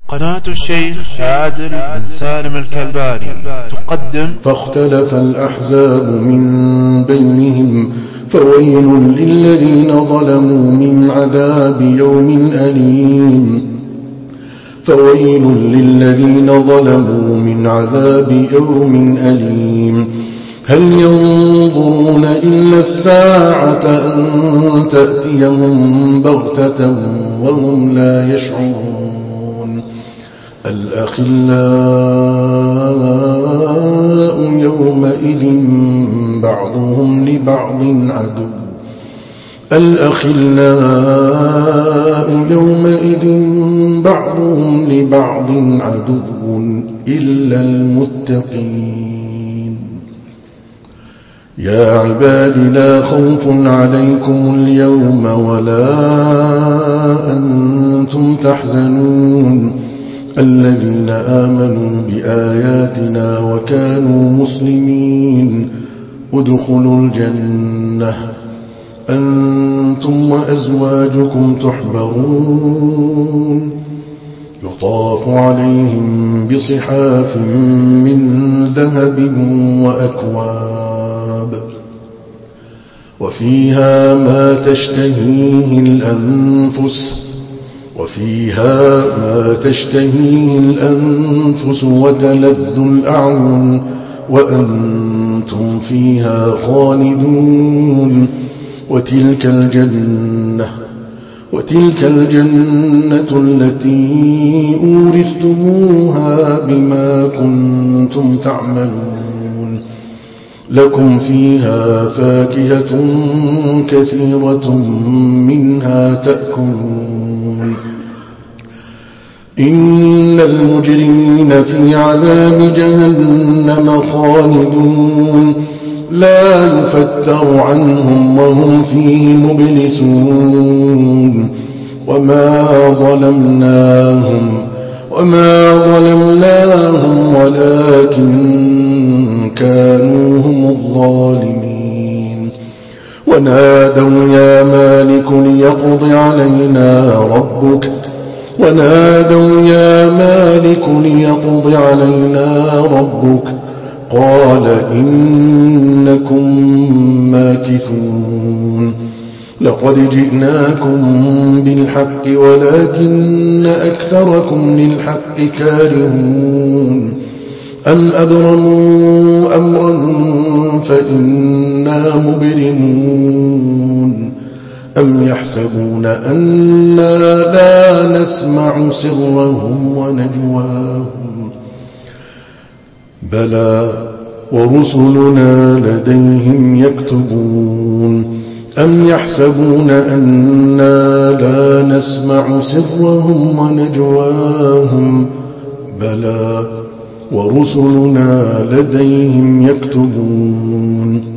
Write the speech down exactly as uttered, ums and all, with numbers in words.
قناة الشيخ عادل بن سالم الكلباني تقدم فاختلف الأحزاب من بينهم فويل للذين ظلموا من عذاب يوم أليم فويل للذين ظلموا من عذاب يوم أليم هل ينظرون إلا الساعة أن تأتيهم بغتة وهم لا يشعرون الأخلاء يومئذ بعضهم لبعض عدو الأخلاء يومئذ بعضهم لبعض عدو إلا المتقين يا عباد لا خوف عليكم اليوم ولا أنتم تحزنون الذين آمنوا بآياتنا وكانوا مسلمين ادخلوا الجنة أنتم وأزواجكم تحبرون يطاف عليهم بصحاف من ذهب وأكواب وفيها ما تشتهيه الأنفس وفيها ما تشتهيه الأنفس وتلذ الأعين وأنتم فيها خالدون وتلك الجنة وتلك الجنة التي أورثتموها بما كنتم تعملون لكم فيها فاكهة كثيرة منها تأكلون إن المجرمين في عذاب جهنم خالدون لا يفتر عنهم وهم فيه مبلسون وما ظلمناهم وما ظلمناهم ولكن كانوا هم الظالمين ونادوا يا مالك ليقض علينا ربك ونادوا يا مالك ليقض علينا ربك قال إنكم ماكثون لقد جئناكم بالحق ولكن أكثركم للحق كارهون أم أبرموا أمرا فإنا مبرمون أم يحسبون أنا لا نسمع سرهم ونجواهم بلى ورسلنا لديهم يكتبون أم يحسبون أنا لا نسمع سرهم ونجواهم بلى ورسلنا لديهم يكتبون